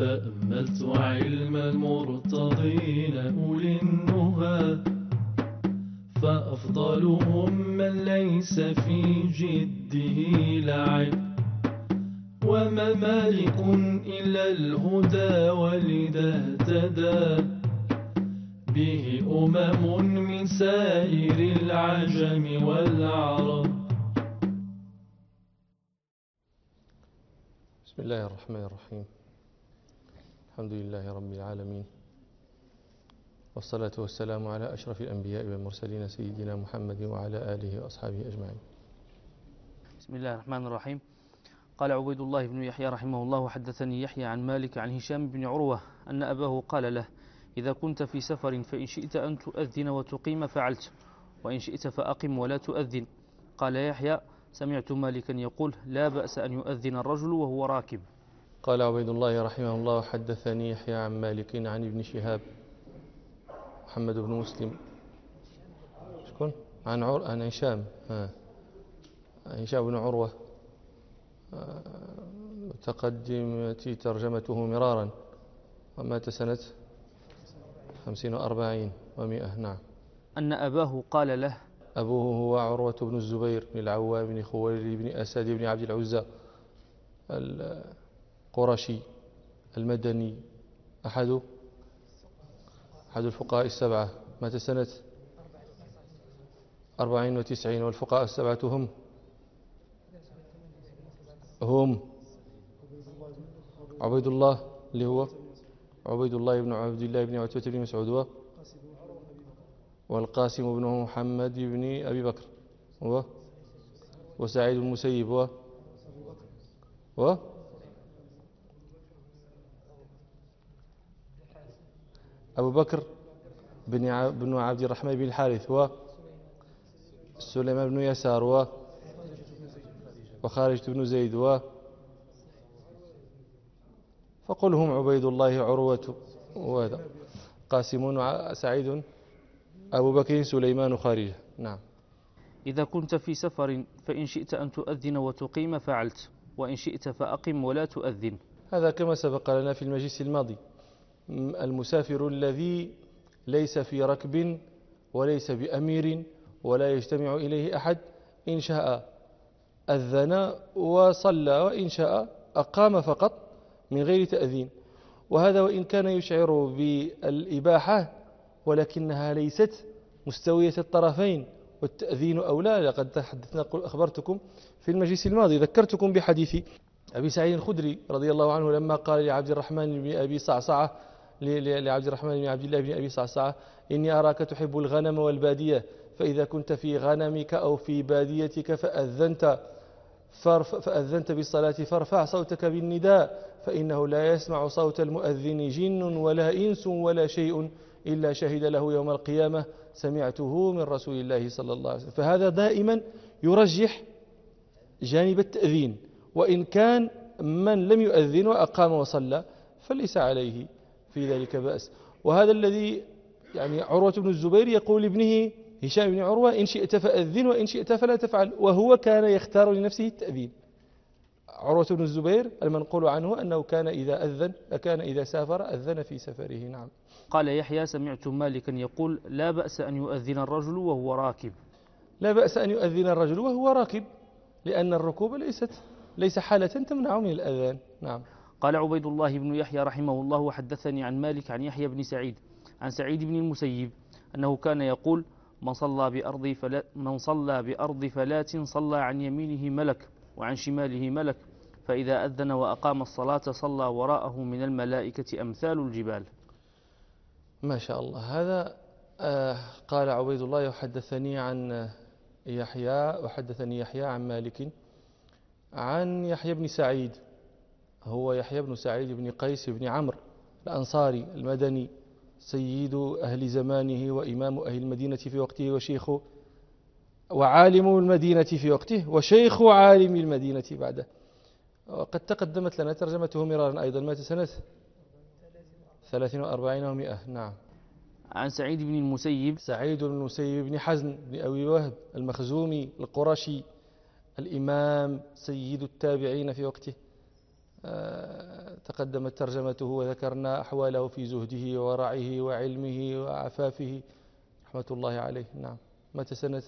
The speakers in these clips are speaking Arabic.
تأملت علم المرتضين أولي النهى، فأفضلهم من ليس في جده لعب، وما مالك إلا الهدى ولذا اهتدى به من سائر العجم والعرب. بسم الله الرحمن الرحيم. الحمد لله رب العالمين، والصلاة والسلام على أشرف الأنبياء والمرسلين سيدنا محمد وعلى آله وأصحابه أجمعين. بسم الله الرحمن الرحيم. قال عبيد الله بن يحيى رحمه الله: حدثني يحيى عن مالك عن هشام بن عروة أن أباه قال له: إذا كنت في سفر فإن شئت أن تؤذن وتقيم فعلت، وإن شئت فأقم ولا تؤذن. قال يحيى: سمعت مالكا يقول: لا بأس أن يؤذن الرجل وهو راكب. قال عبيد الله رحمه الله: حدثني يحيى عن مالك عن ابن شهاب محمد بن مسلم شكون عن هشام هشام بن عروة، تقدمت ترجمته مرارا، ومات سنة 50 و40 و100. نعم. أن أباه قال له: أبوه هو عروة بن الزبير بن العوام بن خويلد بن أسد بن عبد العزى القرشي المدني، أحد الفقهاء السبعة، مات سنة 94 و90. والفقهاء السبعة هم عبيد الله اللي هو عبيد الله بن عبد الله بن عتبة بن مسعود، والقاسم بن محمد بن أبي بكر، وسعيد بن المسيب، أبو بكر بن عبد الرحمن بن الحارث، وسليمان بن يسار، وخارجة بن زيد، فقل هم عبيد الله عروة، وهذا قاسم سعيد أبو بكر سليمان خارجة. نعم. إذا كنت في سفر فإن شئت أن تؤذن وتقيم فعلت، وإن شئت فأقم ولا تؤذن. هذا كما سبق لنا في المجلس الماضي. المسافر الذي ليس في ركب وليس بأمير ولا يجتمع إليه أحد، إن شاء أذن وصلى، وإن شاء أقام فقط من غير تأذين. وهذا وإن كان يشعر بالإباحة، ولكنها ليست مستوية الطرفين، والتأذين أولى. لقد تحدثنا أخبرتكم في المجلس الماضي، ذكرتكم بحديث أبي سعيد الخدري رضي الله عنه لما قال لعبد الرحمن بن أبي صعصعة لعبد الرحمن بن عبد الله بن أبي صعصعة: إني أراك تحب الغنم والبادية، فإذا كنت في غنمك أو في باديتك فأذنت بالصلاة فارفع صوتك بالنداء، فإنه لا يسمع صوت المؤذن جن ولا إنس ولا شيء إلا شهد له يوم القيامة سمعته من رسول الله صلى الله عليه وسلم. فهذا دائما يرجح جانب التأذين، وإن كان من لم يؤذن وأقام وصلى فليس عليه في ذلك بأس. وهذا الذي عروة بن الزبير يقول لابنه هشام بن عروة: إن شئت فأذن وإن شئت فلا تفعل، وهو كان يختار لنفسه التأذين. عروة بن الزبير المنقول عنه أنه كان إذا سافر أذن في سفره. نعم. قال يحيى: سمعت مالكا يقول: لا بأس أن يؤذن الرجل وهو راكب. لا بأس أن يؤذن الرجل وهو راكب، لأن الركوب ليس حالة تمنع من الأذان. نعم. قال عبيد الله بن يحيى رحمه الله: وحدثني عن مالك عن يحيى بن سعيد عن سعيد بن المسيب أنه كان يقول: من صلى بأرض فلات صلى عن يمينه ملك وعن شماله ملك، فإذا أذن وأقام الصلاة صلى وراءه من الملائكة أمثال الجبال. ما شاء الله. هذا قال عبيد الله: وحدثني يحيى عن مالك عن يحيى بن سعيد، هو يحيى بن سعيد بن قيس بن عمرو الأنصاري المدني، سيد أهل زمانه وإمام أهل المدينة في وقته وعالم المدينة في وقته وشيخ عالم المدينة بعده. وقد تقدمت لنا ترجمته مرارا أيضا، مات سنة 43 و100. نعم. عن سعيد بن المسيب بن حزن بن أبي وهب المخزومي القرشي الإمام سيد التابعين في وقته، تقدمت ترجمته وذكرنا أحواله في زهده وورعه وعلمه وعفافه رحمة الله عليه. نعم. متى سنة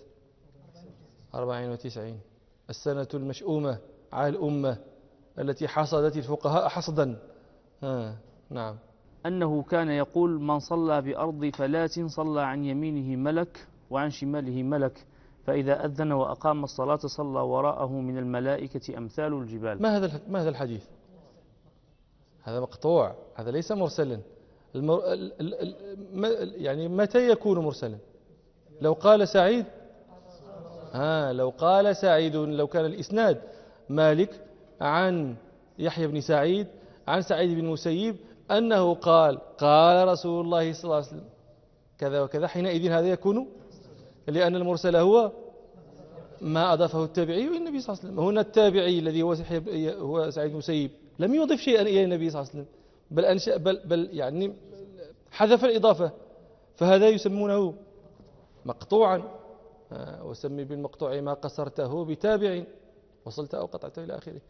94 السنة المشؤومة على الأمة التي حصدت الفقهاء حصدا. نعم. أنه كان يقول: من صلى بأرض فلات صلى عن يمينه ملك وعن شماله ملك، فإذا أذن وأقام الصلاة صلى وراءه من الملائكة أمثال الجبال. ما هذا الحديث؟ هذا مقطوع، هذا ليس مرسلا. يعني متى يكون مرسلا؟ لو قال سعيد لو كان الإسناد مالك عن يحيى بن سعيد عن سعيد بن المسيب أنه قال رسول الله صلى الله عليه وسلم كذا وكذا، حينئذ هذا يكون، لأن المرسل هو ما أضافه التابعي إلى النبي صلى الله عليه وسلم. هنا التابعي الذي هو سعيد بن المسيب لم يضف شيئا إلى النبي صلى الله عليه وسلم، بل يعني حذف الإضافة، فهذا يسمونه مقطوعا. وسمي بالمقطوع ما قصرته بتابع وصلت أو قطعته إلى آخره.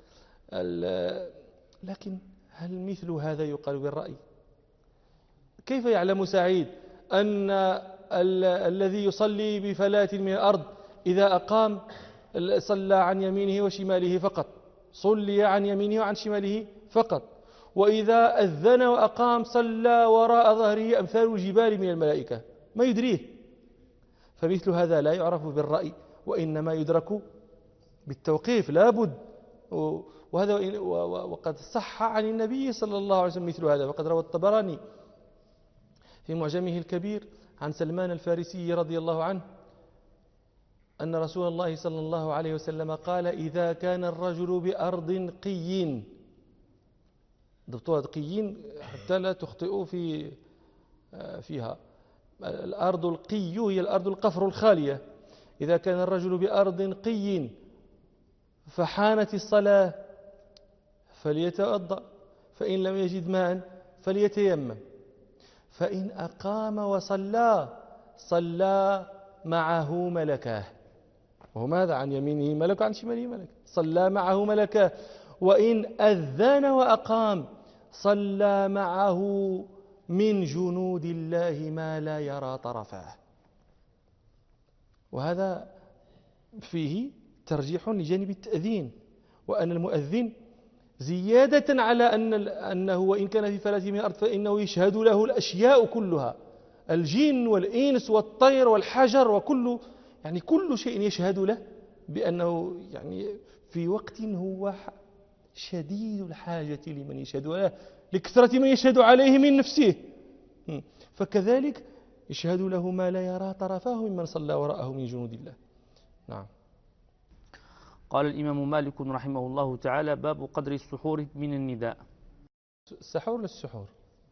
لكن هل مثل هذا يقال بالرأي؟ كيف يعلم سعيد أن الذي يصلي بفلاة من الأرض إذا أقام صلى عن يمينه وشماله فقط، صلي عن يمينه وعن شماله فقط، وإذا أذن وأقام صلى وراء ظهره أمثال الجبال من الملائكة؟ ما يدريه. فمثل هذا لا يعرف بالرأي، وإنما يدرك بالتوقيف لا بد. وهذا وقد صح عن النبي صلى الله عليه وسلم مثل هذا. وقد روى الطبراني في معجمه الكبير عن سلمان الفارسي رضي الله عنه أن رسول الله صلى الله عليه وسلم قال: إذا كان الرجل بأرض قيين، ضبطوها قيين حتى لا تخطئوا فيها. الأرض القي هي الأرض القفر الخالية. إذا كان الرجل بأرض قي فحانت الصلاة فليتوضأ، فإن لم يجد ماء فليتيمم، فإن أقام وصلى صلى معه ملكاه. وماذا؟ عن يمينه ملك وعن شماله ملك، صلى معه ملكاه. وإن أذن وأقام صلى معه من جنود الله ما لا يرى طرفاه. وهذا فيه ترجيح لجانب التأذين، وأن المؤذن زيادة على أنه وإن كان في فلاة من الأرض فإنه يشهد له الأشياء كلها، الجن والإنس والطير والحجر وكل كل شيء يشهد له بأنه في وقت هو شديد الحاجة لمن يشهد له، لكثرة من يشهد عليه من نفسه. فكذلك يشهد له ما لا يرى طرفاه ممن صلى وراءه من جنود الله. نعم. قال الإمام مالك رحمه الله تعالى: باب قدر السحور من النداء. السحور للسحور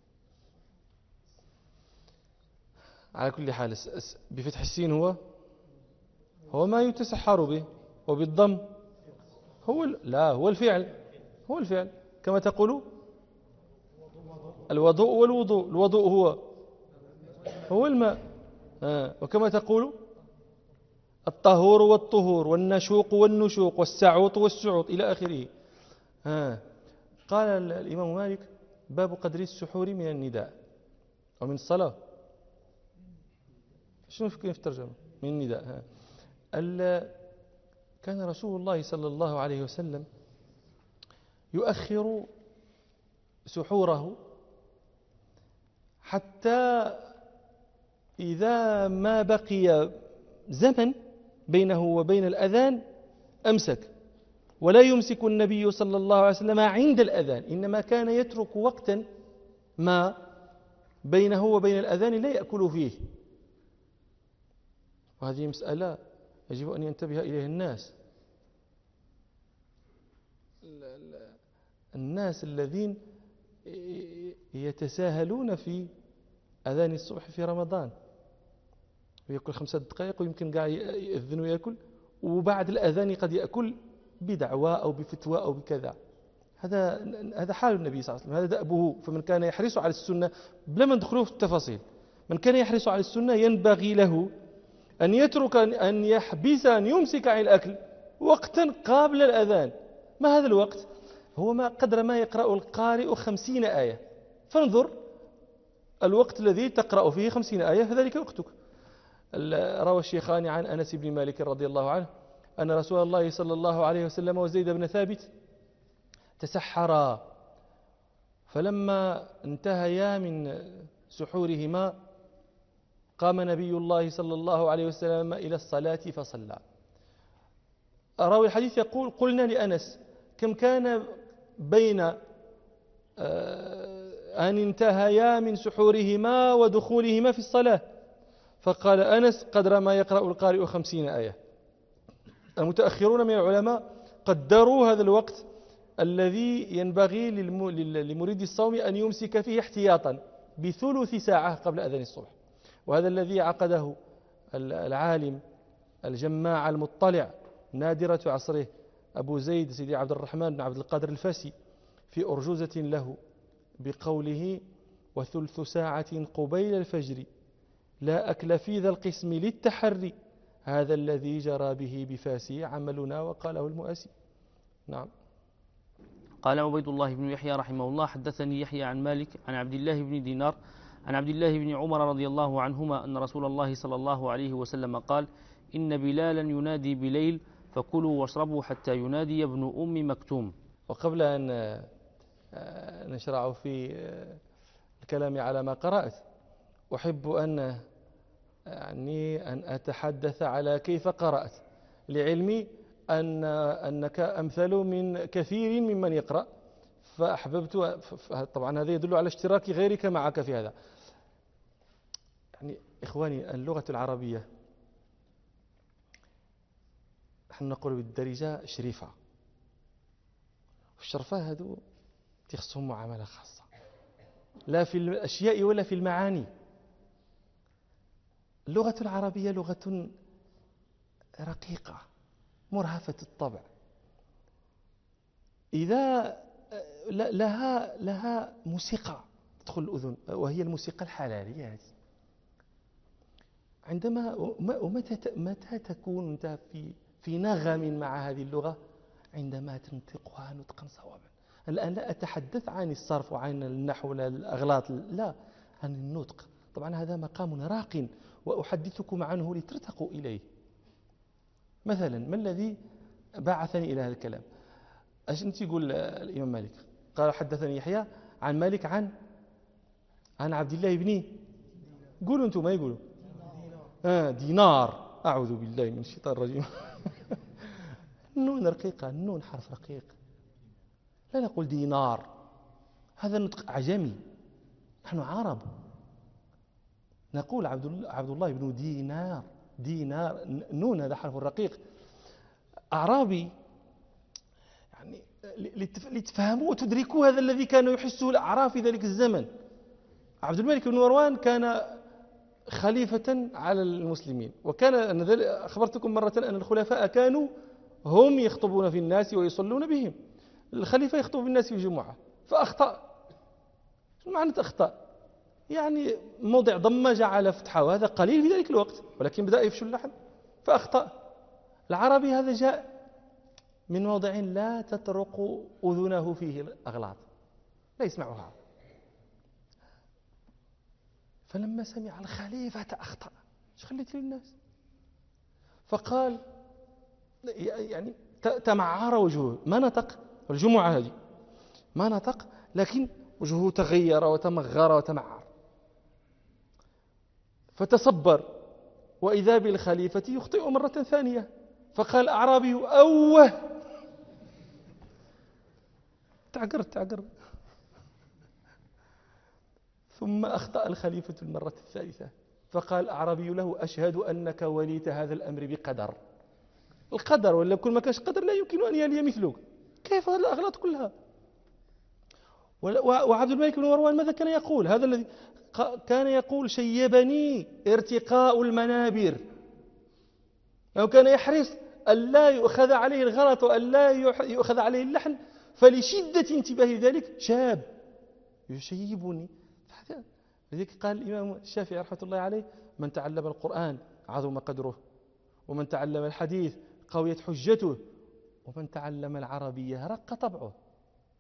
على كل حال بفتح السين هو ما يتسحر به، وبالضم هو الفعل كما تقول الوضوء والوضوء. الوضوء هو الماء، وكما تقول الطهور والطهور والنشوق والنشوق والسعوط والسعوط إلى آخره. قال الإمام مالك: باب قدر السحور من النداء أو من الصلاة. شنو كيف ترجمة من النداء؟ كان رسول الله صلى الله عليه وسلم يؤخر سحوره حتى إذا ما بقي زمن بينه وبين الأذان أمسك، ولا يمسك النبي صلى الله عليه وسلم عند الأذان، إنما كان يترك وقتا ما بينه وبين الأذان لا يأكل فيه. وهذه مسألة يجب أن ينتبه إليها الناس الذين يتساهلون في أذان الصبح في رمضان، ويأكل 5 دقائق ويمكن قاعد يأذن وبعد الأذان قد يأكل بدعوى أو بفتوى أو بكذا. هذا حال النبي صلى الله عليه وسلم، هذا دأبه. فمن كان يحرص على السنة بلا ما ندخلوا في التفاصيل، من كان يحرص على السنة ينبغي له أن يترك أن يحبس أن يمسك عن الأكل وقتا قبل الأذان. ما هذا الوقت؟ هو ما قدر ما يقرأ القارئ 50 آية، فانظر الوقت الذي تقرأ فيه 50 آية فذلك وقتك. روى الشيخان عن أنس بن مالك رضي الله عنه أن رسول الله صلى الله عليه وسلم وزيد بن ثابت تسحرا، فلما انتهيا من سحورهما قام نبي الله صلى الله عليه وسلم إلى الصلاة فصلى. راوي الحديث يقول: قلنا لأنس: كم كان بين أن انتهيا من سحورهما ودخولهما في الصلاة؟ فقال أنس: قدر ما يقرأ القارئ 50 آية. المتأخرون من العلماء قدروا هذا الوقت الذي ينبغي لمريد الصوم أن يمسك فيه احتياطا بثلث ساعة قبل أذان الصبح، وهذا الذي عقده العالم الجماع المطلع نادرة عصره أبو زيد سيدي عبد الرحمن بن عبد القادر الفاسي في أرجوزة له بقوله: وثلث ساعة قبيل الفجر لا أكل في ذا القسم للتحري، هذا الذي جرى به بفاسي عملنا وقاله المؤسي. نعم. قال عبيد الله بن يحيى رحمه الله: حدثني يحيى عن مالك عن عبد الله بن دينار عن عبد الله بن عمر رضي الله عنهما أن رسول الله صلى الله عليه وسلم قال: إن بلالا ينادي بليل فكلوا واشربوا حتى ينادي ابن أم مكتوم. وقبل أن نشرع في الكلام على ما قرأت، أحب أن أتحدث على كيف قرأت، لعلمي أنك أمثل من كثير ممن يقرأ، فأحببت. طبعا هذا يدل على اشتراك غيرك معك في هذا. يعني إخواني، اللغة العربية نحن نقول بالدارجة شريفة، والشرفاء هذو تخصهم معاملة خاصة، لا في الأشياء ولا في المعاني. اللغة العربية لغة رقيقة مرهفة الطبع، إذا لها موسيقى تدخل الأذن، وهي الموسيقى الحلالية هذه. عندما متى تكون أنت في نغم مع هذه اللغة؟ عندما تنطقها نطقا صوابا. الآن لا أتحدث عن الصرف وعن النحو ولا الأغلاط، لا، عن النطق. طبعا هذا مقام راق وأحدثكم عنه لترتقوا إليه. مثلا، ما الذي بعثني إلى هذا الكلام؟ ايش انت يقول الإمام مالك؟ قال: حدثني يحيى عن مالك عن عبد الله بن، قولوا انتم، ما يقولوا دينار. أعوذ بالله من الشيطان الرجيم. النون رقيقة، النون حرف رقيق، لا نقول دينار، هذا نطق أعجمي، نحن عرب نقول عبد الله بن دينار، نون هذا حرف رقيق. أعرابي، يعني لتفهموا وتدركوا هذا الذي كان يحسه الأعراب في ذلك الزمن. عبد الملك بن مروان كان خليفة على المسلمين، وكان أخبرتكم مرة أن الخلفاء كانوا هم يخطبون في الناس ويصلون بهم. الخليفة يخطب بالناس في الجمعة فأخطأ. معنى أخطأ؟ يعني موضع ضمة جعل فتحة، وهذا قليل في ذلك الوقت، ولكن بدأ يفشل اللحن فأخطأ. العربي هذا جاء من موضع لا تطرق أذنه فيه الأغلاط، لا يسمعها. فلما سمع الخليفة أخطأ، ايش خليت للناس؟ فقال، يعني تمعر وجهه، ما نطق. الجمعة هذه ما نطق، لكن وجهه تغير وتمغر وتمعر. فتصبر، وإذا بالخليفة يخطئ مرة ثانية، فقال أعرابي: أوه، تعقر. ثم أخطأ الخليفة المرة الثالثة، فقال أعرابي له: أشهد أنك وليت هذا الأمر بقدر. القدر، ولا كل ما كانش قدر لا يمكن أن يلي مثلك. كيف هذه الأغلاط كلها؟ وعبد الملك بن مروان ماذا كان يقول؟ هذا الذي كان يقول: شيبني ارتقاء المنابر. لو كان يحرص ألا يؤخذ عليه الغلط وألا يؤخذ عليه اللحن، فلشدة انتباه ذلك شاب يشيبني. لذلك قال الإمام الشافعي رحمة الله عليه: من تعلم القرآن عظم قدره، ومن تعلم الحديث قويت حجته، ومن تعلم العربية رق طبعه.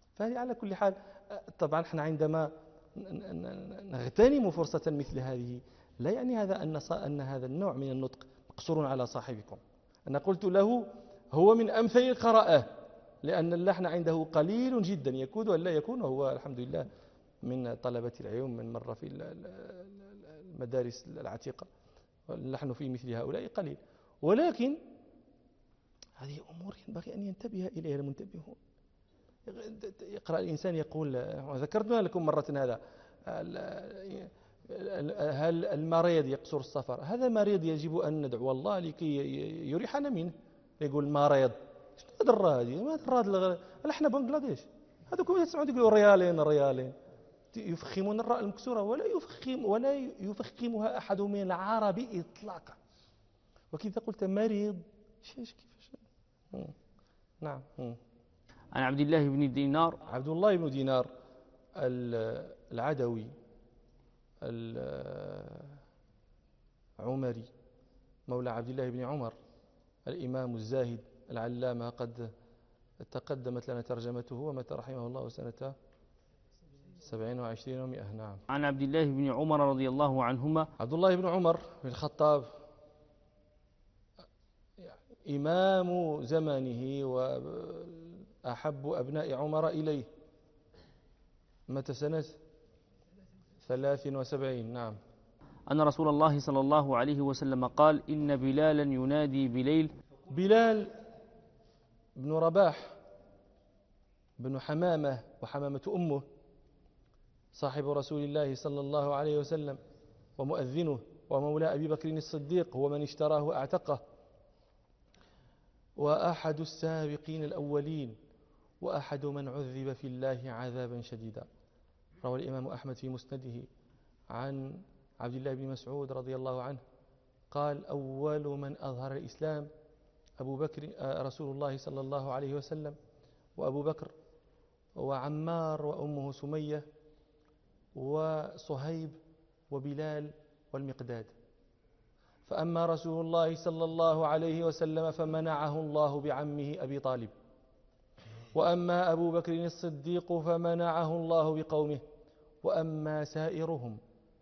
فهي على كل حال طبعا احنا عندما نغتنم فرصة مثل هذه لا يعني هذا أن هذا النوع من النطق مقصور على صاحبكم. أنا قلت له هو من أمثل القراءة لأن اللحن عنده قليل جدا يكون ولا يكون، وهو الحمد لله من طلبة العلم من مر في المدارس العتيقة، اللحن في مثل هؤلاء قليل، ولكن هذه أمور ينبغي أن ينتبه إليها المنتبهون. يقرأ الإنسان يقول، ذكرتنا لكم مرة هذا، هل المريض يقصر السفر؟ هذا مريض يجب أن ندعو الله لكي يريحنا منه. يقول مريض، هذا الرادي ما الراد احنا بنغلاديش هذوك يسمعوا يقولوا ريالين يفخمون الراء المكسورة ولا يفخمها أحد من العرب إطلاقا. وكذا قلت مريض كيفاش نعم. عن عبد الله بن دينار. عبد الله بن دينار العدوي العمري مولى عبد الله بن عمر الإمام الزاهد العلامة، قد تقدمت لنا ترجمته ومات رحمه الله سنة 27 و100. نعم. عن عبد الله بن عمر رضي الله عنهما. عبد الله بن عمر بن الخطاب إمام زمانه وأحب أبناء عمر إليه، متى سنة 73. نعم. أن رسول الله صلى الله عليه وسلم قال إن بلالا ينادي بليل. بلال بن رباح بن حمامة وحمامة أمه صاحب رسول الله صلى الله عليه وسلم ومؤذنه ومولى أبي بكر الصديق، هو من اشتراه وأعتقه، وأحد السابقين الأولين، وأحد من عذب في الله عذابا شديدا. روى الإمام أحمد في مسنده عن عبد الله بن مسعود رضي الله عنه قال أول من أظهر الإسلام أبو بكر رسول الله صلى الله عليه وسلم، وأبو بكر وعمار وأمه سمية وصهيب وبلال والمقداد. فأما رسول الله صلى الله عليه وسلم فمنعه الله بعمه أبي طالب، وأما أبو بكر الصديق فمنعه الله بقومه، وأما سائرهم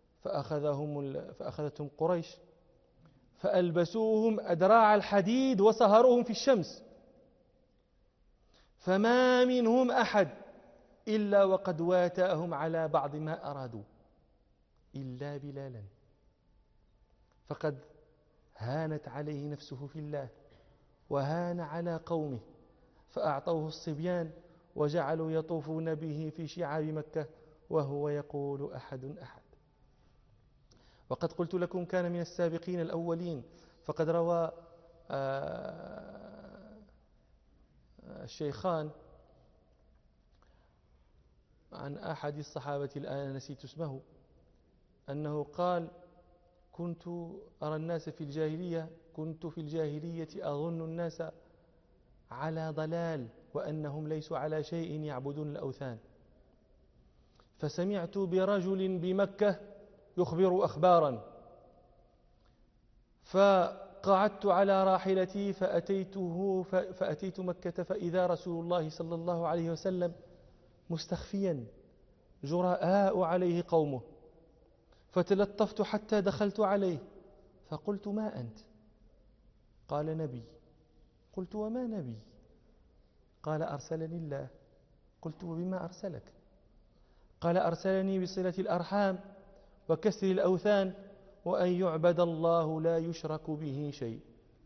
فأخذتهم قريش فألبسوهم أدراع الحديد وسهروهم في الشمس، فما منهم أحد إلا وقد واتاهم على بعض ما أرادوا إلا بلالا، فقد هانت عليه نفسه في الله وهان على قومه، فأعطوه الصبيان وجعلوا يطوفون به في شعاب مكة وهو يقول أحد أحد. وقد قلت لكم كان من السابقين الأولين، فقد روى الشيخان عن أحد الصحابة الآن نسيت اسمه أنه قال كنت أرى الناس في الجاهلية، كنت في الجاهلية أظن الناس على ضلال وأنهم ليسوا على شيء يعبدون الأوثان، فسمعت برجل بمكة يخبر أخبارا، فقعدت على راحلتي فأتيت مكة فإذا رسول الله صلى الله عليه وسلم مستخفيا جراء عليه قومه، فتلطفت حتى دخلت عليه فقلت ما أنت؟ قال نبي. قلت وما نبي؟ قال أرسلني الله. قلت وبما أرسلك؟ قال أرسلني بصلة الأرحام وكسر الأوثان وأن يعبد الله لا يشرك به شيء.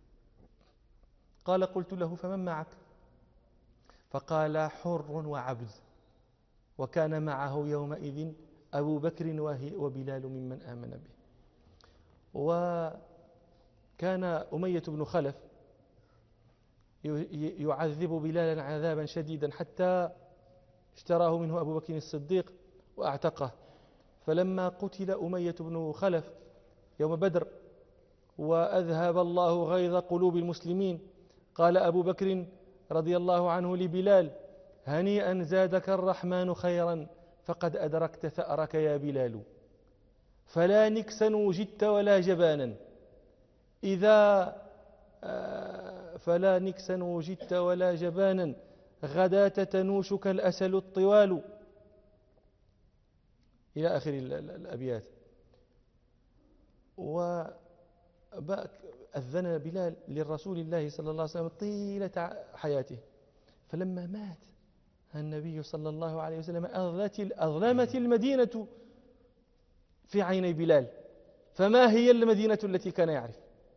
قال قلت له فمن معك؟ فقال حر وعبد، وكان معه يومئذ أبو بكر وبلال ممن آمن به. وكان أمية بن خلف يعذب بلالا عذابا شديدا حتى اشتراه منه أبو بكر الصديق وأعتقه. فلما قتل أمية بن خلف يوم بدر وأذهب الله غيظ قلوب المسلمين، قال أبو بكر رضي الله عنه لبلال هنيئا زادك الرحمن خيرا فقد أدركت ثأرك يا بلال، فلا نكسا وجدت ولا جبانا فلا نكسا وجدت ولا جبانا غداة تنوشك الأسل الطوال، إلى آخر الأبيات. وأذن بلال للرسول الله صلى الله عليه وسلم طيلة حياته، فلما مات النبي صلى الله عليه وسلم أظلمت المدينة في عيني بلال، فما هي المدينة التي كان يعرف،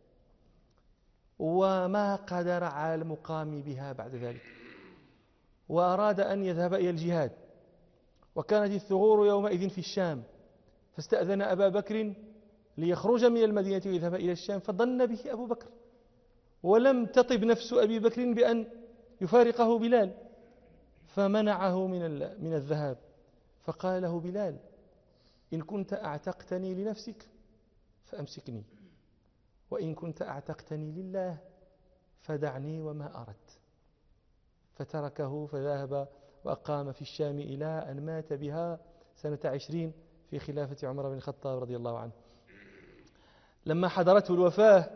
وما قدر على المقام بها بعد ذلك، وأراد أن يذهب إلى الجهاد، وكانت الثغور يومئذ في الشام، فاستأذن أبا بكر ليخرج من المدينة ويذهب إلى الشام، فظن به أبو بكر، ولم تطب نفس أبي بكر بأن يفارقه بلال، فمنعه من الذهاب، فقال له بلال: إن كنت أعتقتني لنفسك فأمسكني، وإن كنت أعتقتني لله فدعني وما أردت. فتركه فذهب وأقام في الشام إلى أن مات بها سنة 20 في خلافة عمر بن الخطاب رضي الله عنه. لما حضرته الوفاة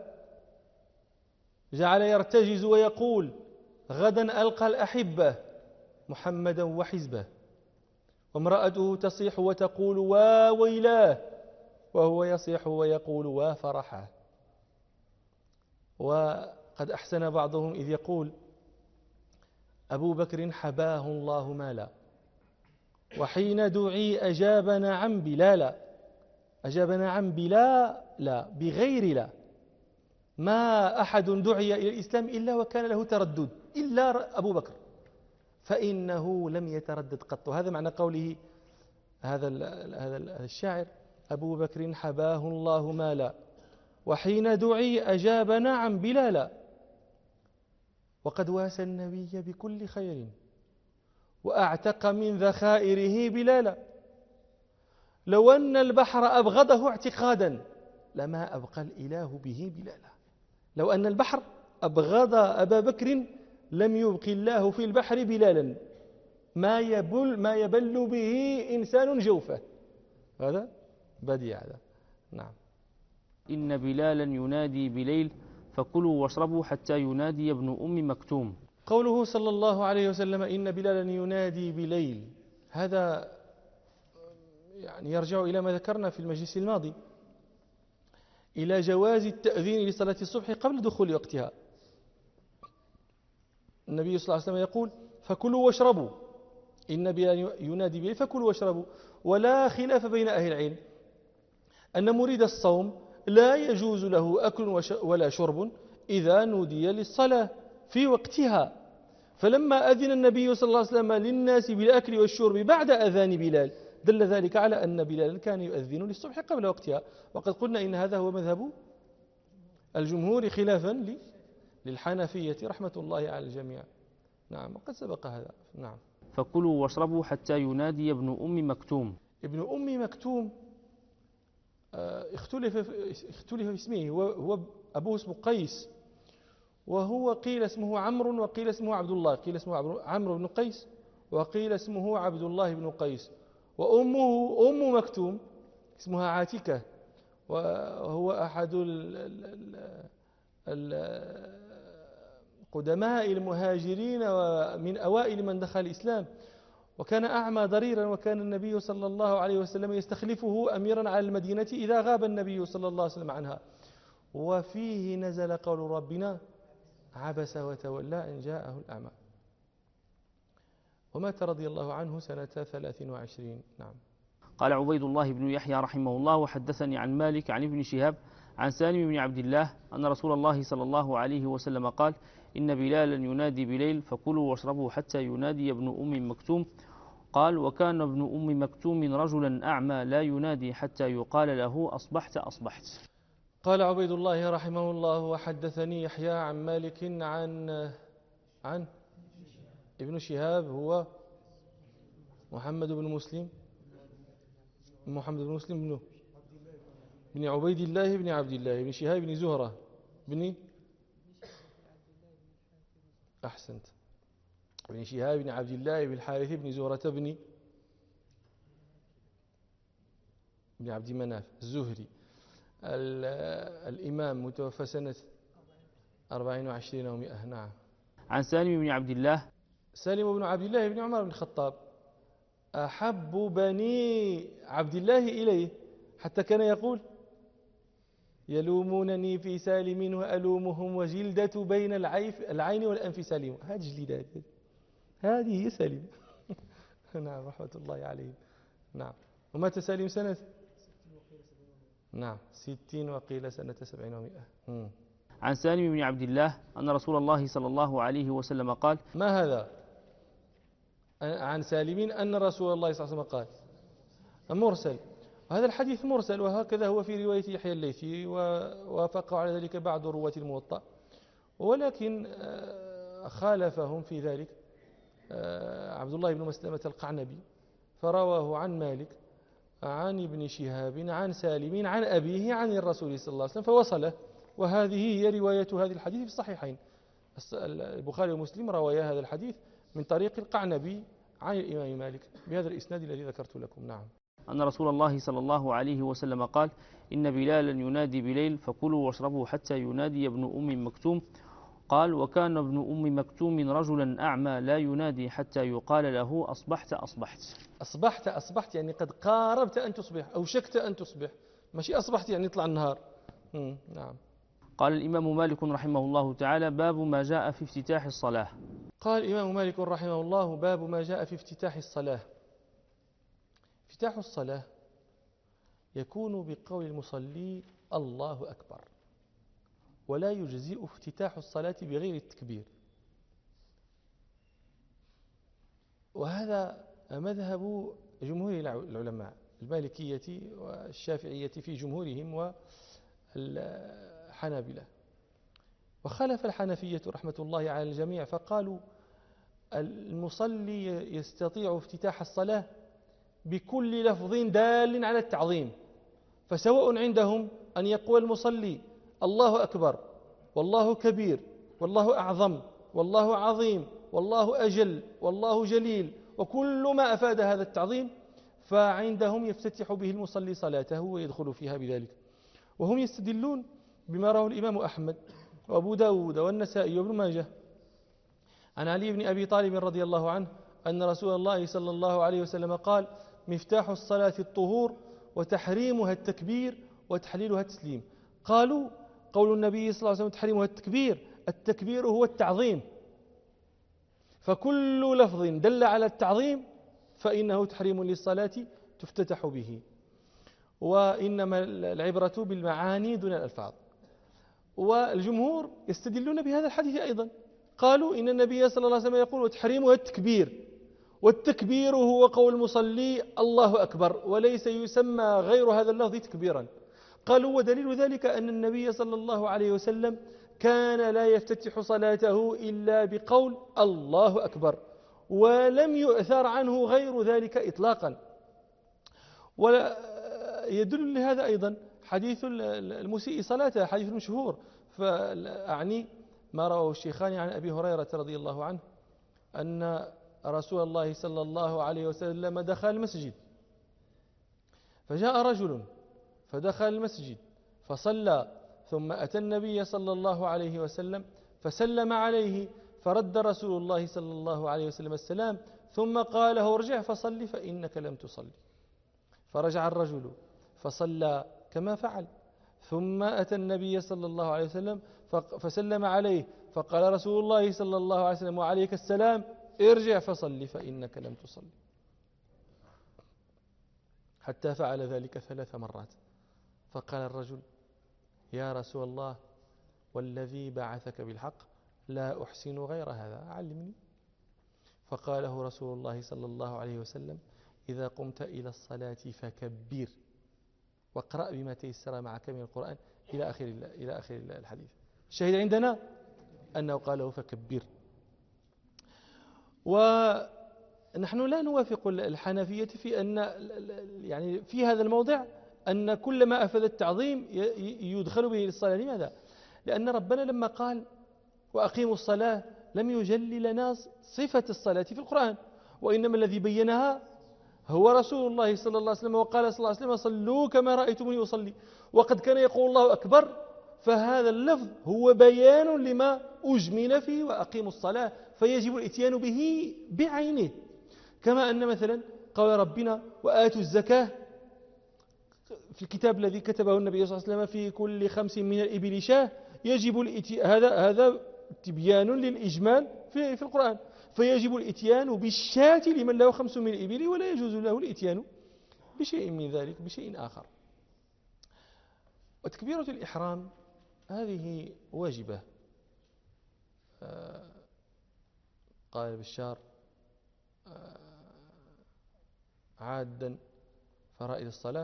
جعل يرتجز ويقول: غدا ألقى الأحبة محمدا وحزبه، وامرأته تصيح وتقول: ويلاه، وهو يصيح ويقول: وفرحه. وقد أحسن بعضهم إذ يقول: أبو بكر حباه الله مالا، وحين دعي أجاب نعم بلالا، أجاب نعم بلا لا، بغير لا. ما أحد دعي إلى الإسلام إلا وكان له تردد، إلا أبو بكر، فإنه لم يتردد قط. هذا معنى قوله هذا الشاعر: أبو بكر حباه الله مالا، وحين دعي أجاب نعم بلالا، وقد واسى النبي بكل خير، وأعتق من ذخائره بلالا. لو أن البحر أبغضه اعتقادا لما أبقى الإله به بلالا. لو أن البحر أبغض أبا بكر لم يبق الله في البحر بلالا، ما يبل به إنسان جوفه. هذا بديع هذا. نعم. إن بلالا ينادي بليل فكلوا واشربوا حتى ينادي ابن أم مكتوم. قوله صلى الله عليه وسلم: إن بلالا ينادي بليل، هذا يعني يرجع إلى ما ذكرنا في المجلس الماضي، إلى جواز التأذين لصلاة الصبح قبل دخول وقتها. النبي صلى الله عليه وسلم يقول: فكلوا واشربوا، إن بلالا ينادي بليل فكلوا واشربوا. ولا خلاف بين أهل العلم أن مريد الصوم لا يجوز له أكل ولا شرب إذا نودي للصلاة في وقتها. فلما أذن النبي صلى الله عليه وسلم للناس بالأكل والشرب بعد أذان بلال دل ذلك على أن بلال كان يؤذن للصبح قبل وقتها. وقد قلنا إن هذا هو مذهب الجمهور خلافا للحنفية رحمة الله على الجميع. نعم، وقد سبق هذا. نعم. فكلوا واشربوا حتى ينادي ابن أم مكتوم. ابن أم مكتوم اختلف في اسمه. هو أبوه اسمه قيس، وهو قيل اسمه عمرو وقيل اسمه عبد الله، قيل اسمه عمرو بن قيس وقيل اسمه عبد الله بن قيس. وأمه أم مكتوم اسمها عاتكة، وهو أحد القدماء المهاجرين ومن أوائل من دخل الإسلام، وكان أعمى ضريرا، وكان النبي صلى الله عليه وسلم يستخلفه أميرا على المدينة إذا غاب النبي صلى الله عليه وسلم عنها. وفيه نزل قول ربنا: عبس وتولى أن جاءه الأعمى. ومات رضي الله عنه سنة 23. نعم. قال عبيد الله بن يحيى رحمه الله: وحدثني عن مالك عن ابن شهاب عن سالم بن عبد الله أن رسول الله صلى الله عليه وسلم قال: إن بلالا ينادي بليل فكلوا واشربوا حتى ينادي ابن أم مكتوم. قال: وكان ابن أم مكتوم رجلا أعمى لا ينادي حتى يقال له: أصبحت أصبحت. قال عبيد الله رحمه الله: وحدثني يحيى عن مالك عن ابن شهاب، هو محمد بن مسلم بن عبيد الله بن عبد الله بن شهاب بن زهرة بن أحسنت بن شهاب بن عبد الله بن الحارث بن زهرة بن عبد مناف الزهري، الإمام، متوفى سنة 24 و100. نعم. عن سالم بن عبد الله سالم بن عبد الله بن عمر بن الخطاب أحب بني عبد الله إليه، حتى كان يقول يلومونني في سالم وألومهم وجلدة بين العين والأنف سالم. هذه جلدة، هذه هي سالم. نعم رحمة الله عليه. نعم. ومات سالم سنة 60 وقيل سنة 700 و100. عن سالم بن عبد الله أن رسول الله صلى الله عليه وسلم قال. ما هذا؟ عن سالم أن رسول الله صلى الله عليه وسلم قال. مرسل. هذا الحديث مرسل، وهكذا هو في رواية يحيى الليثي، ووافق على ذلك بعض رواة الموطأ، ولكن خالفهم في ذلك عبد الله بن مسلمة القعنبي، فرواه عن مالك عن ابن شهاب عن سالم عن أبيه عن الرسول صلى الله عليه وسلم فوصله. وهذه هي رواية هذا الحديث في الصحيحين، البخاري ومسلم روايا هذا الحديث من طريق القعنبي عن الإمام مالك بهذا الإسناد الذي ذكرت لكم. نعم. أن رسول الله صلى الله عليه وسلم قال: إن بلالا ينادي بليل فكلوا واشربوا حتى ينادي ابن أم مكتوم. قال: وكان ابن أم مكتوم رجلا أعمى لا ينادي حتى يقال له أصبحت أصبحت. أصبحت يعني قد قاربت أن تصبح أو شكت أن تصبح، ماشي أصبحت يعني يطلع النهار. نعم. قال الإمام مالك رحمه الله تعالى: باب ما جاء في افتتاح الصلاة. قال الإمام مالك رحمه الله: باب ما جاء في افتتاح الصلاة. افتتاح الصلاة يكون بقول المصلي الله أكبر، ولا يجزئ افتتاح الصلاة بغير التكبير، وهذا مذهب جمهور العلماء المالكية والشافعية في جمهورهم والحنابلة. وخالف الحنفية رحمة الله على الجميع، فقالوا المصلي يستطيع افتتاح الصلاة بكل لفظ دال على التعظيم، فسواء عندهم أن يقول المصلي الله أكبر والله كبير والله أعظم والله عظيم والله أجل والله جليل وكل ما أفاد هذا التعظيم، فعندهم يفتتح به المصلي صلاته ويدخل فيها بذلك. وهم يستدلون بما رواه الإمام أحمد وأبو داود والنسائي وابن ماجه عن علي بن أبي طالب رضي الله عنه أن رسول الله صلى الله عليه وسلم قال: مفتاح الصلاة الطهور وتحريمها التكبير وتحليلها التسليم. قالوا: قول النبي صلى الله عليه وسلم تحريمها التكبير هو التعظيم، فكل لفظ دل على التعظيم فإنه تحريم للصلاة تفتتح به، وإنما العبرة بالمعاني دون الألفاظ. والجمهور يستدلون بهذا الحديث أيضا، قالوا إن النبي صلى الله عليه وسلم يقول وتحريمها التكبير، والتكبير هو قول المصلي الله أكبر، وليس يسمى غير هذا اللفظ تكبيرا. قالوا: ودليل ذلك أن النبي صلى الله عليه وسلم كان لا يفتتح صلاته إلا بقول الله أكبر، ولم يؤثر عنه غير ذلك إطلاقا. ولا يدل لهذا أيضا حديث المسيء صلاته، حديث مشهور، فأعني ما رواه الشيخان عن أبي هريرة رضي الله عنه أن رسول الله صلى الله عليه وسلم دخل المسجد، فجاء رجل فدخل المسجد فصلى، ثم أتى النبي صلى الله عليه وسلم فسلم عليه، فرد رسول الله صلى الله عليه وسلم السلام، ثم قال له: ارجع فصلي فإنك لم تصلي. فرجع الرجل فصلى كما فعل، ثم أتى النبي صلى الله عليه وسلم فسلم عليه، فقال رسول الله صلى الله عليه وسلم: وعليك السلام، ارجع فصلي فإنك لم تصلي، حتى فعل ذلك 3 مرات. فقال الرجل: يا رسول الله والذي بعثك بالحق لا أحسن غير هذا، علمني. فقال له رسول الله صلى الله عليه وسلم: إذا قمت إلى الصلاة فكبر واقرأ بما تيسر معك من القرآن إلى آخر الحديث. الشاهد عندنا أنه قال له فكبر. ونحن لا نوافق الحنفية في أن يعني في هذا الموضع أن كل ما أفاد التعظيم يدخل به للصلاة. لماذا؟ لأن ربنا لما قال وأقيموا الصلاة لم يجل لنا صفة الصلاة في القرآن، وإنما الذي بينها هو رسول الله صلى الله عليه وسلم، وقال صلى الله عليه وسلم: صلوا كما رأيتموني أصلي. وقد كان يقول الله أكبر فهذا اللفظ هو بيان لما أجمل فيه وأقيموا الصلاة، فيجب الإتيان به بعينه. كما أن مثلا قول ربنا وآتوا الزكاة في الكتاب الذي كتبه النبي صلى الله عليه وسلم في كل 5 من الإبل شاة، يجب هذا تبيان للإجمال في القرآن، فيجب الإتيان بالشاة لمن له 5 من الإبل، ولا يجوز له الإتيان بشيء من ذلك بشيء آخر. وتكبيرة الإحرام هذه واجبة. قال بشار عادا فرائض الصلاة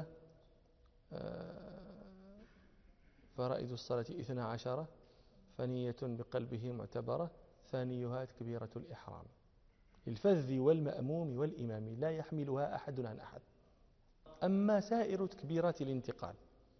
12 فنية بقلبه معتبرة ثانيها تكبيرة الإحرام للفذ والمأموم والإمام لا يحملها أحد عن أحد. أما سائر تكبيرات الانتقال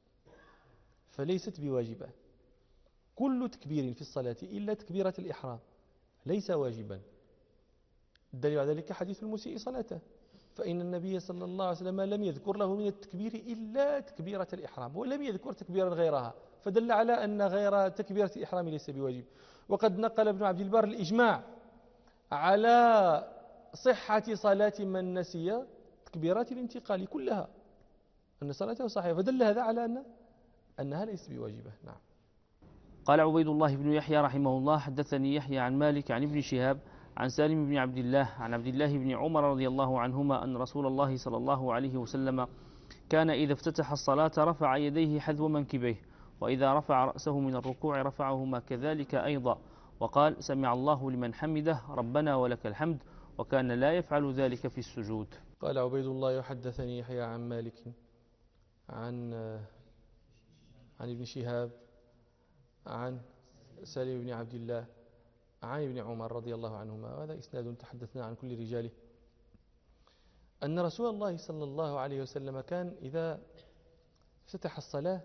فليست بواجبة. كل تكبير في الصلاة إلا تكبيرة الإحرام ليس واجبا. الدليل على ذلك حديث المسيء صلاته، فإن النبي صلى الله عليه وسلم لم يذكر له من التكبير إلا تكبيرة الإحرام، ولم يذكر تكبيرا غيرها، فدل على أن غير تكبيرة الإحرام ليس بواجب. وقد نقل ابن عبد البر الإجماع على صحة صلاة من نسي تكبيرات الانتقال كلها، أن صلاته صحيحة، فدل هذا على أنها ليست بواجبة. نعم. قال عبيد الله بن يحيى رحمه الله حدثني يحيى عن مالك عن ابن شهاب عن سالم بن عبد الله عن عبد الله بن عمر رضي الله عنهما أن رسول الله صلى الله عليه وسلم كان إذا افتتح الصلاة رفع يديه حذو منكبيه، وإذا رفع رأسه من الركوع رفعهما كذلك أيضا، وقال سمع الله لمن حمده ربنا ولك الحمد، وكان لا يفعل ذلك في السجود. قال عبيد الله يحدثني يحيى عن مالك عن ابن شهاب عن سالم بن عبد الله عن ابن عمر رضي الله عنهما، وهذا إسناد تحدثنا عن كل رجاله، أن رسول الله صلى الله عليه وسلم كان إذا افتتح الصلاة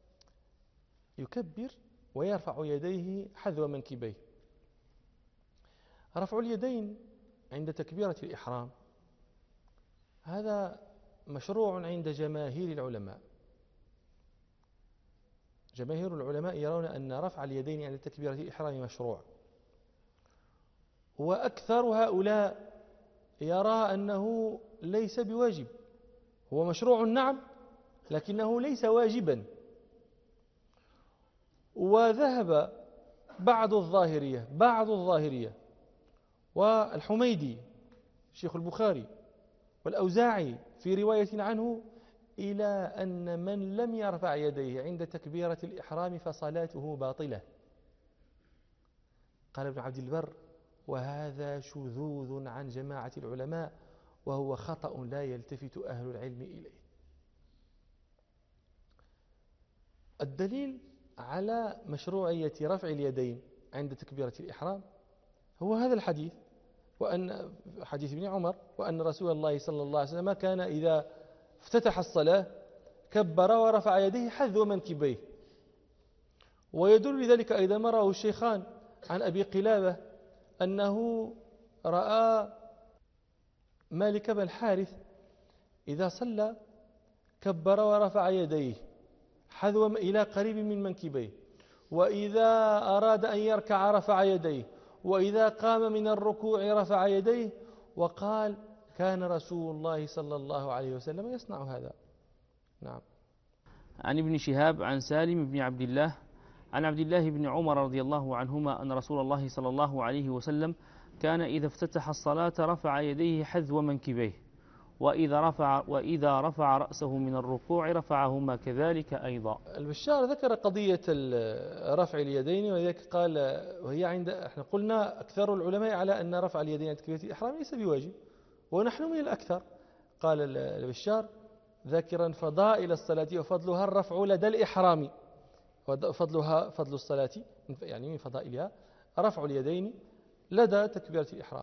يكبر ويرفع يديه حذو منكبيه. رفع اليدين عند تكبيرة الإحرام هذا مشروع عند جماهير العلماء. جماهير العلماء يرون أن رفع اليدين عند تكبيرة الإحرام مشروع، وأكثر هؤلاء يرى أنه ليس بواجب، هو مشروع نعم لكنه ليس واجبا. وذهب بعض الظاهرية والحميدي شيخ البخاري والأوزاعي في رواية عنه إلى أن من لم يرفع يديه عند تكبيرة الإحرام فصلاته باطلة. قال ابن عبد البر وهذا شذوذ عن جماعة العلماء، وهو خطأ لا يلتفت أهل العلم إليه. الدليل على مشروعية رفع اليدين عند تكبيرة الإحرام هو هذا الحديث، وأن حديث ابن عمر، وأن رسول الله صلى الله عليه وسلم كان إذا افتتح الصلاة كبر ورفع يديه حذو منكبيه. ويدل لذلك أيضا ما رواه الشيخان عن أبي قلابة أنه رأى مالك بن الحارث إذا صلى كبر ورفع يديه حذو إلى قريب من منكبيه، وإذا أراد أن يركع رفع يديه، وإذا قام من الركوع رفع يديه، وقال كان رسول الله صلى الله عليه وسلم يصنع هذا. نعم. عن ابن شهاب عن سالم بن عبد الله عن عبد الله بن عمر رضي الله عنهما أن رسول الله صلى الله عليه وسلم كان إذا افتتح الصلاة رفع يديه حذو منكبيه، وإذا رفع رأسه من الركوع رفعهما كذلك أيضا. البشار ذكر قضية رفع اليدين، وذلك قال وهي احنا قلنا أكثر العلماء على أن رفع اليدين عند تكبيرة الإحرام ليس بواجب، ونحن من الأكثر. قال البشار ذاكرا فضائل الصلاة وفضلها الرفع لدى الإحرام، فضل الصلاة يعني من فضائلها رفع اليدين لدى تكبيرة الإحرام.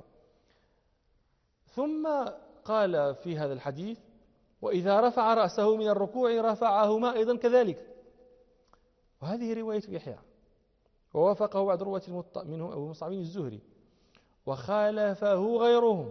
ثم قال في هذا الحديث وإذا رفع رأسه من الركوع رفعهما أيضا كذلك، وهذه رواية يحيى ووافقه بعض رواة منهم أبو مصعب الزهري، وخالفه غيرهم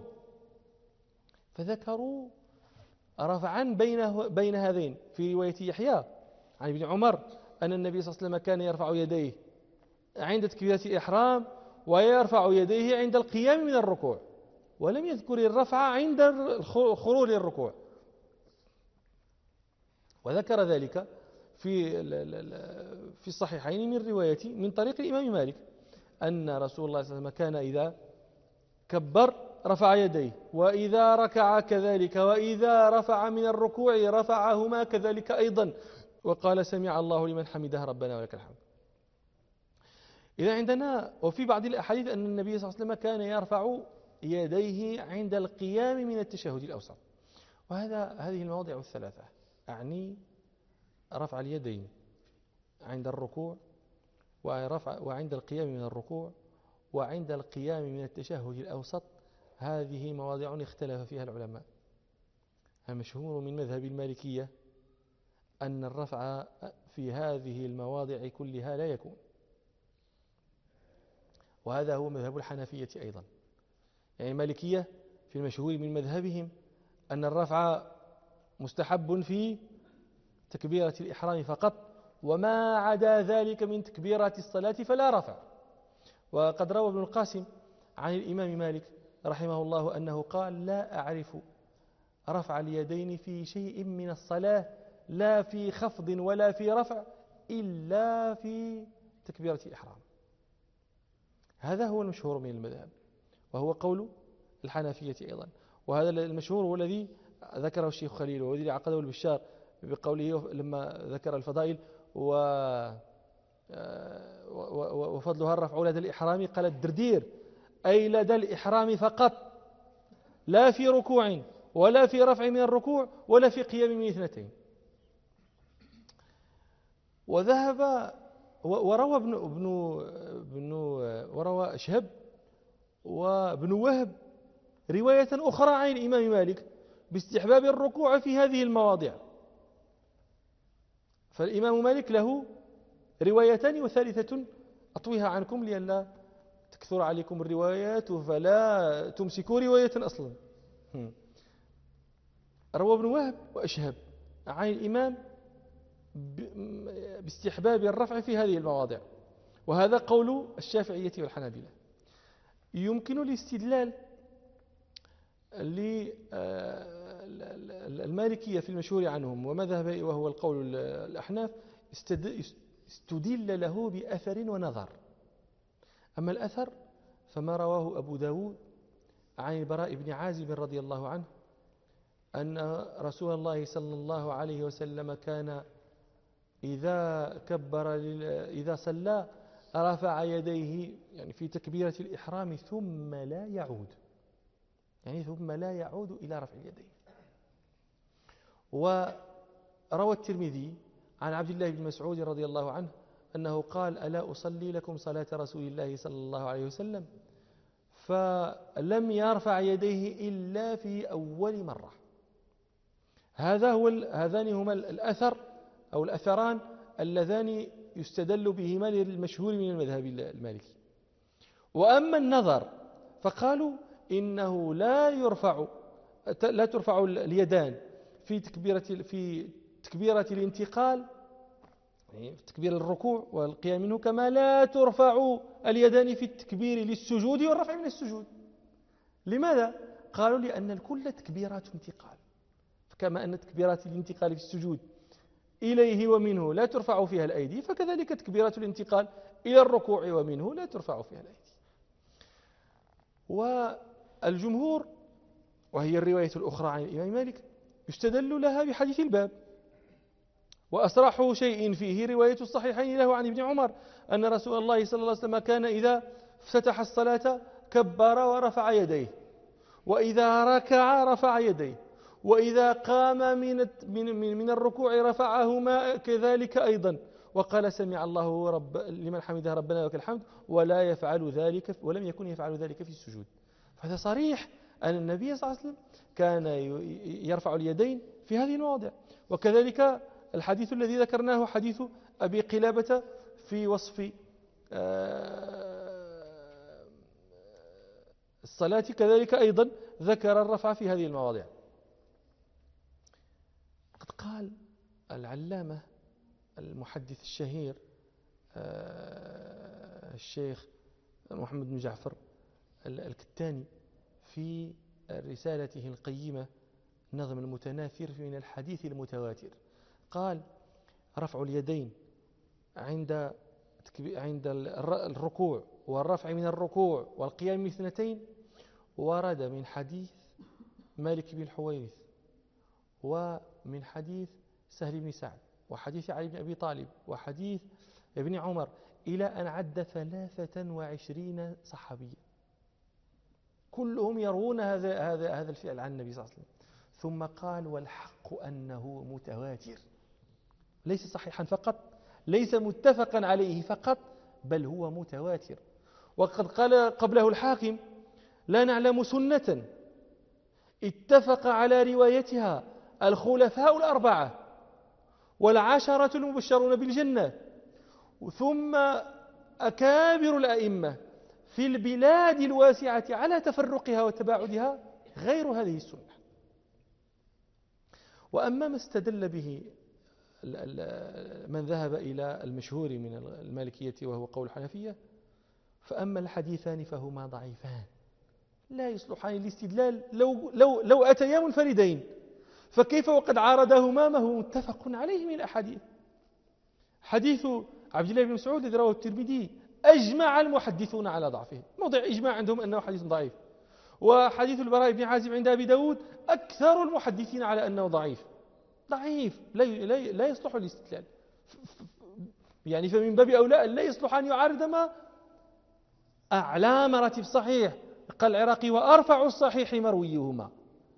فذكروا رفعا بين هذين في رواية يحيى عن ابن عمر أن النبي صلى الله عليه وسلم كان يرفع يديه عند تكبيرة الإحرام ويرفع يديه عند القيام من الركوع، ولم يذكر الرفع عند الخروج للركوع. وذكر ذلك في الصحيحين من رواية من طريق الإمام مالك أن رسول الله صلى الله عليه وسلم كان إذا كبر رفع يديه، وإذا ركع كذلك، وإذا رفع من الركوع رفعهما كذلك أيضا، وقال سمع الله لمن حمده ربنا ولك الحمد. إذا عندنا وفي بعض الأحاديث أن النبي صلى الله عليه وسلم كان يرفع يديه عند القيام من التشهد الأوسط، هذه المواضع الثلاثة، أعني رفع اليدين عند الركوع وعند القيام من الركوع وعند القيام من التشهد الأوسط. هذه مواضع اختلف فيها العلماء. المشهور من مذهب المالكية أن الرفع في هذه المواضع كلها لا يكون، وهذا هو مذهب الحنفية أيضا. يعني المالكية في المشهور من مذهبهم أن الرفع مستحب في تكبيرة الإحرام فقط، وما عدا ذلك من تكبيرات الصلاة فلا رفع. وقد روى ابن القاسم عن الإمام مالك رحمه الله أنه قال: لا أعرف رفع اليدين في شيء من الصلاة، لا في خفض ولا في رفع، إلا في تكبيرة الإحرام. هذا هو المشهور من المذهب، وهو قول الحنفية أيضا. وهذا المشهور هو الذي ذكره الشيخ خليل، والذي عقده البشار بقوله لما ذكر الفضائل وفضلها الرفع لدى الإحرام، قال الدردير: أي لدى الإحرام فقط، لا في ركوع ولا في رفع من الركوع ولا في قيام من اثنتين. وذهب وروى شهب وابن وهب رواية أخرى عن الإمام مالك باستحباب الركوع في هذه المواضع. فالإمام مالك له روايتان، وثالثة أطويها عنكم لئلا تكثر عليكم الروايات فلا تمسكوا رواية أصلا. روى ابن وهب وأشهب عن الإمام باستحباب الرفع في هذه المواضع، وهذا قول الشافعية والحنابلة. يمكن الاستدلال للمالكية في المشهور عنهم ومذهب وهو القول الأحناف، استدل له بأثر ونظر. أما الأثر فما رواه أبو داود عن البراء بن عازب رضي الله عنه أن رسول الله صلى الله عليه وسلم كان إذا صلى رفع يديه، يعني في تكبيرة الإحرام، ثم لا يعود، إلى رفع اليدين. وروى الترمذي عن عبد الله بن مسعود رضي الله عنه أنه قال: ألا أصلي لكم صلاة رسول الله صلى الله عليه وسلم فلم يرفع يديه إلا في أول مرة. هذان هما الأثر أو الأثران اللذان يستدل بهما للمشهور من المذهب المالكي. وأما النظر فقالوا إنه لا ترفع اليدان في تكبيرة الانتقال، يعني في تكبير الركوع والقيام منه، كما لا ترفع اليدان في التكبير للسجود والرفع من السجود. لماذا؟ قالوا: لأن الكل تكبيرات انتقال، فكما أن تكبيرات الانتقال في السجود إليه ومنه لا ترفع فيها الأيدي، فكذلك تكبيرات الانتقال إلى الركوع ومنه لا ترفع فيها الأيدي. والجمهور، وهي الرواية الأخرى عن الإمام مالك، يستدل لها بحديث الباب. وأصرح شيء فيه رواية الصحيحين له عن ابن عمر أن رسول الله صلى الله عليه وسلم كان إذا افتتح الصلاة كبر ورفع يديه، وإذا ركع رفع يديه، وإذا قام من الركوع رفعهما كذلك أيضا، وقال: سمع الله لمن حمده ربنا ولك الحمد، ولم يكن يفعل ذلك في السجود. فهذا صريح أن النبي صلى الله عليه وسلم كان يرفع اليدين في هذه المواضع. وكذلك الحديث الذي ذكرناه حديث أبي قلابة في وصف الصلاة، كذلك أيضا ذكر الرفع في هذه المواضع. قد قال العلامة المحدث الشهير الشيخ محمد بن جعفر الكتاني في رسالته القيمة نظم المتناثر من الحديث المتواتر قال: رفع اليدين عند الركوع والرفع من الركوع والقيام من اثنتين ورد من حديث مالك بن الحويرث ومن حديث سهل بن سعد وحديث علي بن أبي طالب وحديث ابن عمر إلى أن عد 23 صحابيا كلهم يروون هذا الفعل عن النبي صلى الله عليه وسلم. ثم قال: والحق أنه متواتر، ليس صحيحا فقط، ليس متفقا عليه فقط، بل هو متواتر. وقد قال قبله الحاكم: لا نعلم سنة اتفق على روايتها الخلفاء الأربعة والعشرة المبشرون بالجنة ثم أكابر الأئمة في البلاد الواسعة على تفرقها وتباعدها غير هذه السنة. وأما ما استدل به من ذهب إلى المشهور من المالكية وهو قول الحنفية، فأما الحديثان فهما ضعيفان لا يصلحان للاستدلال لو أتيا منفردين، فكيف وقد عارضهما ما هو متفق عليه من الأحاديث. حديث عبد الله بن مسعود الذي رواه الترمذي أجمع المحدثون على ضعفه، موضع إجماع عندهم أنه حديث ضعيف. وحديث البراء بن عازب عند أبي داود أكثر المحدثين على أنه ضعيف لا يصلح للاستدلال، يعني فمن باب أولى لا يصلح أن يعارض ما أعلى مراتب صحيح. قال العراقي: وأرفع الصحيح مرويهما.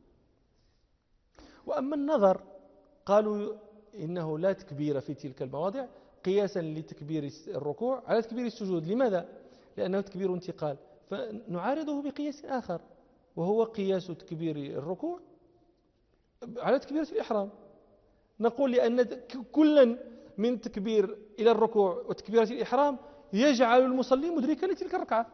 وأما النظر قالوا إنه لا تكبير في تلك المواضع قياسا لتكبير الركوع على تكبير السجود. لماذا؟ لأنه تكبير انتقال، فنعارضه بقياس آخر وهو قياس تكبير الركوع على تكبيرة الإحرام. نقول لأن كلا من تكبير إلى الركوع وتكبيرة الإحرام يجعل المصلي مدركا لتلك الركعة،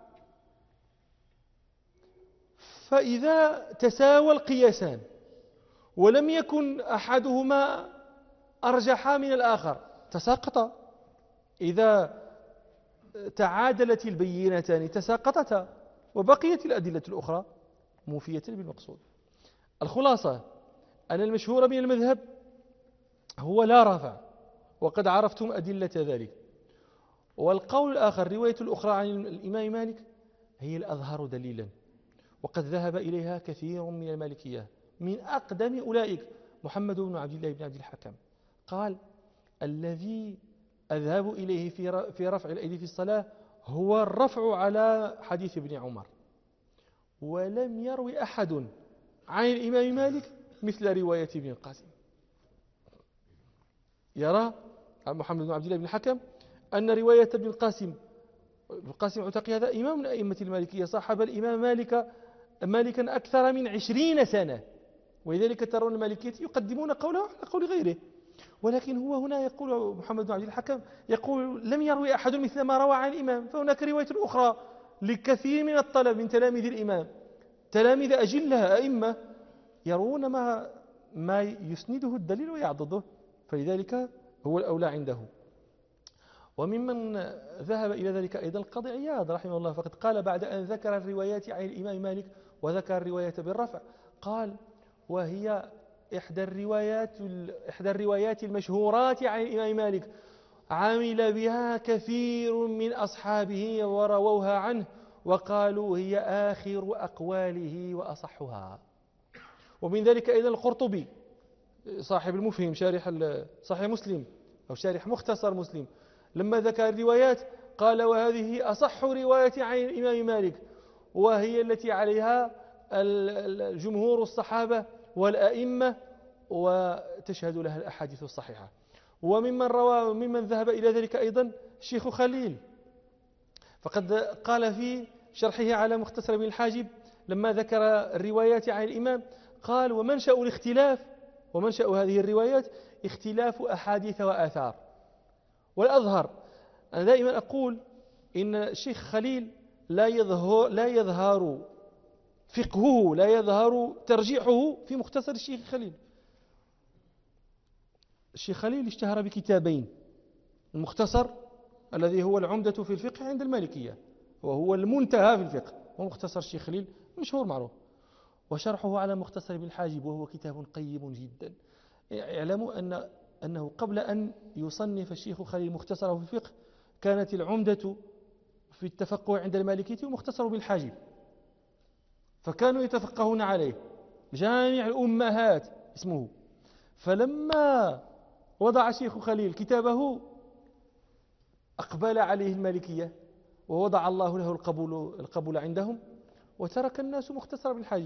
فإذا تساوى القياسان ولم يكن أحدهما أرجح من الآخر تساقطا. إذا تعادلت البينتان تساقطتا وبقيت الأدلة الأخرى موفية بالمقصود. الخلاصة أن المشهور من المذهب هو لا رفع، وقد عرفتم أدلة ذلك. والقول الآخر رواية الأخرى عن الإمام مالك هي الأظهر دليلا، وقد ذهب إليها كثير من المالكية، من أقدم أولئك محمد بن عبد الله بن عبد الحكم قال: الذي أذهب إليه في رفع الأيدي في الصلاة هو الرفع على حديث ابن عمر. ولم يروي أحد عن الإمام مالك مثل رواية ابن القاسم. يرى محمد بن عبد الله بن الحكم أن رواية ابن القاسم عتقي هذا إمام من أئمة المالكية، صاحب الإمام مالكا أكثر من 20 سنة، ولذلك ترون المالكية يقدمون قوله على قول غيره. ولكن هو هنا يقول محمد بن عبد الحكم يقول: لم يروي أحد مثل ما روى عن الإمام. فهناك رواية أخرى لكثير من الطلب من تلاميذ الإمام، تلاميذ أجلها أئمة يرون ما يسنده الدليل ويعضده، فلذلك هو الأولى عنده. وممن ذهب إلى ذلك أيضا القاضي عياض رحمه الله، فقد قال بعد أن ذكر الروايات عن الإمام مالك وذكر الرواية بالرفع قال: وهي إحدى الروايات المشهورات عن الإمام مالك عمل بها كثير من أصحابه ورووها عنه وقالوا هي آخر أقواله وأصحها. ومن ذلك أيضا القرطبي صاحب المفهم شارح صحيح مسلم أو شارح مختصر مسلم، لما ذكر الروايات قال: وهذه أصح رواية عن الإمام مالك، وهي التي عليها الجمهور الصحابة والأئمة وتشهد لها الأحاديث الصحيحة. وممن ذهب إلى ذلك أيضا الشيخ خليل، فقد قال في شرحه على مختصر ابن الحاجب لما ذكر الروايات عن الإمام قال: ومنشأ الاختلاف ومنشأ هذه الروايات اختلاف أحاديث وآثار. والأظهر أنا دائما أقول إن الشيخ خليل لا يظهر فقهه، لا يظهر ترجيحه في مختصر الشيخ خليل. الشيخ خليل اشتهر بكتابين، المختصر الذي هو العمدة في الفقه عند المالكية وهو المنتهى في الفقه، ومختصر الشيخ خليل مشهور معروف، وشرحه على مختصر ابن الحاجب وهو كتاب قيم جدا. اعلموا أنه قبل أن يصنف الشيخ خليل مختصره في الفقه كانت العمدة في التفقه عند المالكية ومختصر ابن الحاجب، فكانوا يتفقهون عليه، جامع الأمهات اسمه. فلما وضع الشيخ خليل كتابه أقبل عليه المالكية ووضع الله له القبول عندهم، وترك الناس مختصر ابن الحاجب.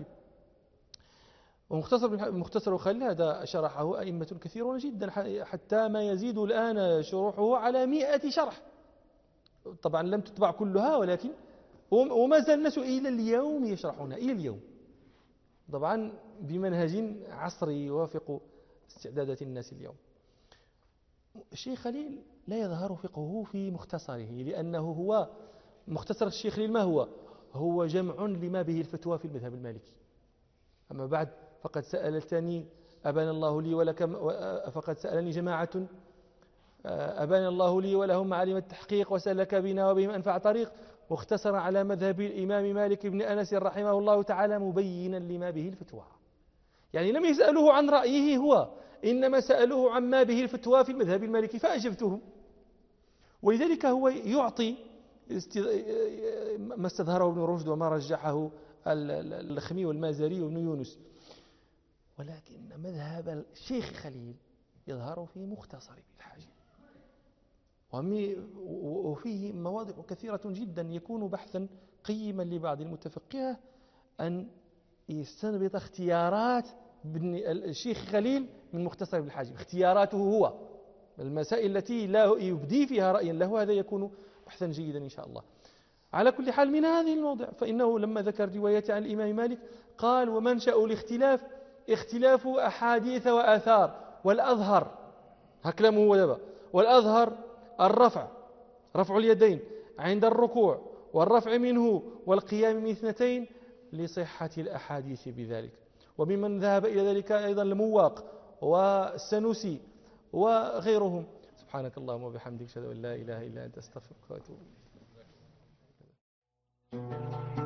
ومختصر خليل هذا شرحه أئمة كثيرون جدا حتى ما يزيد الآن شروحه على 100 شرح، طبعا لم تطبع كلها ولكن وما زال الناس إلى اليوم يشرحونها إلى اليوم، طبعا بمنهج عصري يوافق استعدادات الناس اليوم. الشيخ خليل لا يظهر فقهه في مختصره، لأنه هو مختصر الشيخ خليل ما هو جمع لما به الفتوى في المذهب المالكي. أما بعد فقد سألتني أبان الله لي ولك، فقد سألني جماعة أبان الله لي ولهم معالم التحقيق وسلك بنا وبهم أنفع طريق، واختصر على مذهب الإمام مالك بن أنس رحمه الله تعالى مبينا لما به الفتوى. يعني لم يسألوه عن رأيه هو، إنما سألوه عما به الفتوى في المذهب المالكي فأجبتهم. ولذلك هو يعطي ما استظهره ابن رشد وما رجحه اللخمي والمازري وابن يونس، ولكن مذهب الشيخ خليل يظهر في مختصر ابن الحاجب، وفيه مواضع كثيرة جدا يكون بحثا قيما لبعض المتفقهة أن يستنبط اختيارات الشيخ خليل من مختصر ابن الحاجب، اختياراته هو المسائل التي لا يبدي فيها رأيا له، هذا يكون بحثا جيدا إن شاء الله. على كل حال من هذه الموضع فإنه لما ذكر رواية عن الإمام مالك قال ومنشأ الاختلاف اختلاف أحاديث وآثار، والأظهر هكلمه هو دابا، والأظهر الرفع، رفع اليدين عند الركوع والرفع منه والقيام من 2 لصحة الأحاديث بذلك. وممن ذهب إلى ذلك أيضا المواق والسنوسي وغيرهم. سبحانك اللهم وبحمدك أشهد أن لا إله إلا أنت أستغفرك وأتوب إليك.